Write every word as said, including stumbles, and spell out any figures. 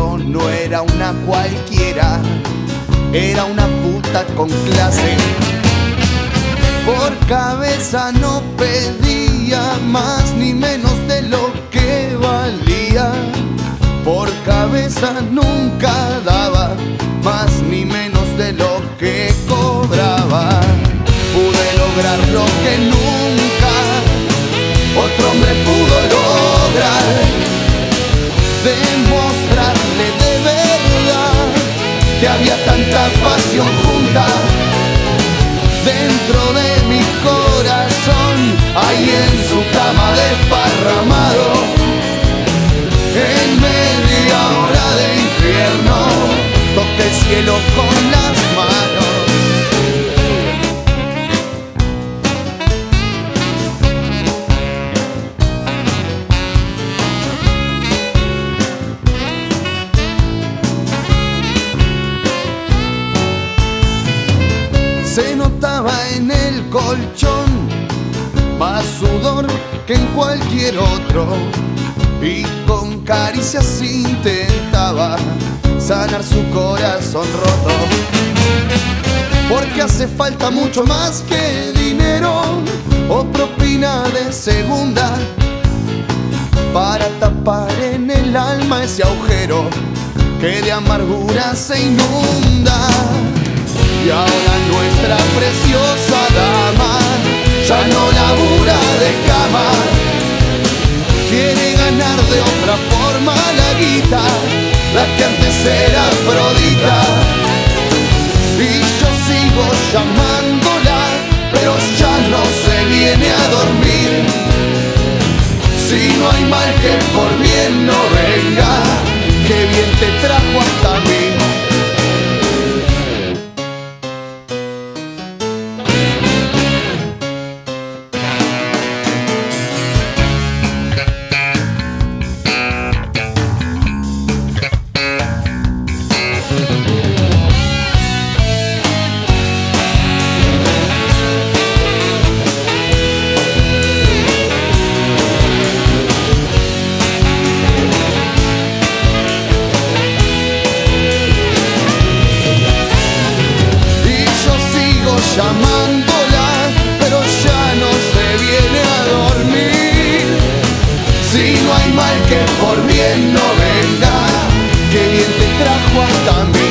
pero no era una cualquiera, era una puta con clase. Por cabeza no pedía más ni menos de lo que valía. Por cabeza nunca daba más ni menos de lo que cobraba. Pude lograr lo que nunca otro hombre pudo lograr, demostrarle de verdad que había tanta pasión junta dentro de mi corazón, ahí en su cama desparramado, en media hora de infierno, toqué el cielo con las manos. Se notaba en el colchón más sudor que en cualquier otro, y con caricias intentaba sanar su corazón roto. Porque hace falta mucho más que dinero o propina de segunda para tapar en el alma ese agujero que de amargura se inunda. Y ahora nuestra preciosa dama ya no labura de cama, quiere ganar de otra forma la guita, la que antes era Afrodita. Y yo sigo llamándola, pero ya no se viene a dormir. Si no hay mal que por bien no venga, que bien te trajo hasta mí. Llamándola, pero ya no se viene a dormir. Si no hay mal que por bien no venga, que bien te trajo hasta mí.